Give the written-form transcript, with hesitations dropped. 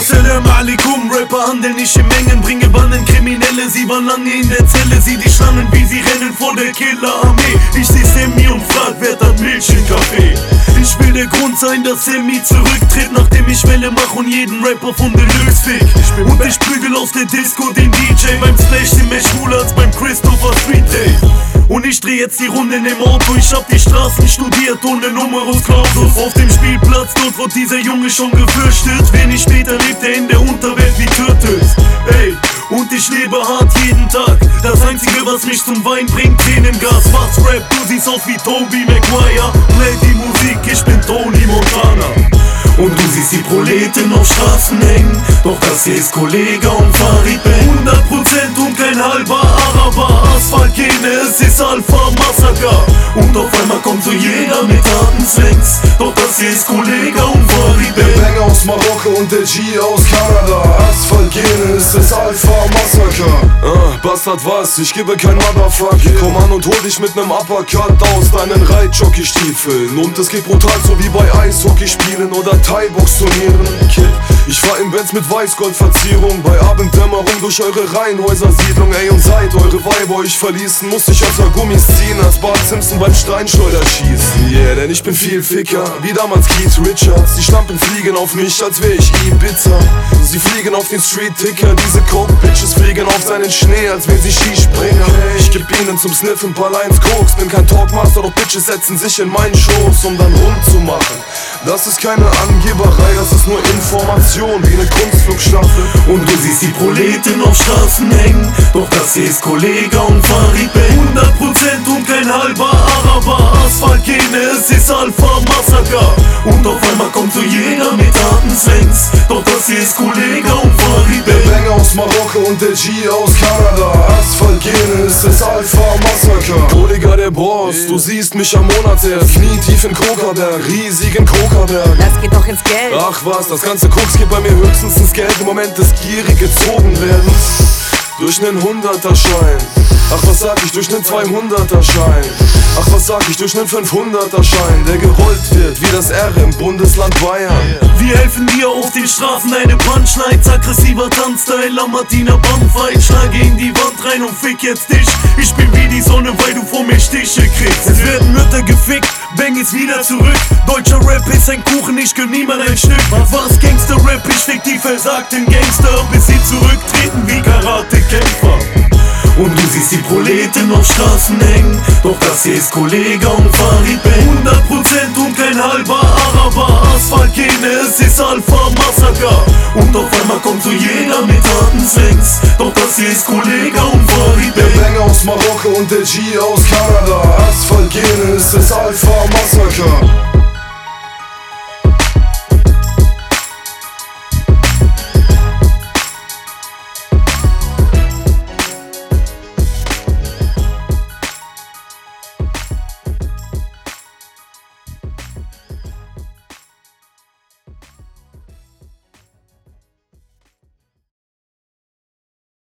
Salam alaikum, Rapper handeln nicht in Mengen, bringe Banden Kriminelle, sie waren lange in der Zelle, sieh die Schlangen, wie sie rennen vor der Killerarmee. Ich seh Sammy und frag, wer hat Milch im Kaffee? Ich will der Grund sein, dass Sammy zurücktritt, nachdem ich Welle mach und jeden Rapper von Deluxe fick. Und ich prügel aus der Disco den DJ, beim Splash sind mehr schwul als beim Christopher Street Day. Und ich dreh jetzt die Runden im Auto, ich hab die Straßen studiert ohne Numerus Clausus. Auf dem Spielplatz, dort wird dieser Junge schon gefürchtet. Wenig später lebt er in der Unterwelt wie Turtles. Ey, und ich lebe hart jeden Tag. Das einzige, was mich zum Wein bringt, Tränengas. Was Rap, du siehst aus wie Tobey Maguire. Play die Musik, ich bin Tony Montana. Und du siehst die Proleten auf Straßen hängen, doch das hier ist Kollega und Farid Bang. 100% und kein halber Araber, Asphaltgene, es ist Alpha Massaker. Und auf einmal kommt so jeder mit harten Slangs, doch das hier ist Kollega und Farid Bang. Der Bang aus Marokko und der G aus Kanada, Asphaltgene, es ist Alpha Massaker. Bastard was, ich gebe kein Motherfuck. Komm an und hol dich mit nem Uppercut aus deinen Reitjockey-Stiefeln. Und es geht brutal, so wie bei Eishockey spielen oder Thai-Box-Turnieren. Kid, ich fahr im Benz mit Weißgoldverzierung, bei Abenddämmerung durch eure Reihenhäuser-Siedlung. Ey, und seit eure Weiber euch verließen, musste ich außer Gummis ziehen, als Bart Simpson beim Steinschleuder schießen. Yeah, denn ich bin viel Ficker, wie damals Keith Richards. Die Schlampen fliegen auf mich, als wär ich Ibiza. Sie fliegen auf den Street-Ticker, diese Coke-Bitches fliegen auf seinen Schnee, als wären sie Skispringer. Ich geb ihnen zum Sniffen paar Lines Koks, bin kein Talkmaster, doch Bitches setzen sich in meinen Schoß, um dann rumzumachen. Das ist keine Angeberei, das ist nur Information, wie eine Kunstflugstaffel. Und du siehst die Proleten auf Straßen hängen, doch das hier ist Kollega und Farid Bang. 100% und kein halber Araber, Asphaltgene, es ist Alpha Massaker. Und auf einmal kommt so jeder mit harten Slangs, doch das hier ist Kollega und Farid Bang. Der Bang aus Marokko und der G aus Kanada, Asphaltgene, es ist Alpha Massaker. Kollega der Boss, du siehst mich am Monatserst, knietief in Kokerberg, riesigen Kokerberg. Das geht doch ins Geld. Ach was, das ganze Koks geht bei mir höchstens ins Geld im Moment des gierig gezogen werden. Durch nen 100er-Schein. Ach was sag ich, durch nen 200er-Schein. Ach was sag ich, durch nen 500er-Schein, der gerollt wird wie das R im Bundesland Bayern. Wir helfen dir auf den Straßen, eine Punchline, aggressiver Tanzstyle, Lamartiner Bumfight. Schlage in die Wand rein und fick jetzt dich. Ich bin wie die Sonne, weil du vor mir Stiche kriegst. Es werden Mütter gefickt, Bang ist wieder zurück. Deutscher Rap ist ein Kuchen, ich gönn niemand ein Stück. Was Gangster-Rap, ich fick die versagten Gangster, bis sie zurücktreten wie Karatekämpfer. Und du siehst die Proleten auf Straßen hängen, doch das hier ist Kollega und Farid Bang. 100% und kein halber Araber, Asphaltgene, es ist Alpha Massaker. Und auf einmal kommt so jeder mit harten Slangs, doch das hier ist Kollega und Farid Bang. Der Bang aus Marokko und der G aus Kanada, Asphaltgene, es ist Alpha Massaker.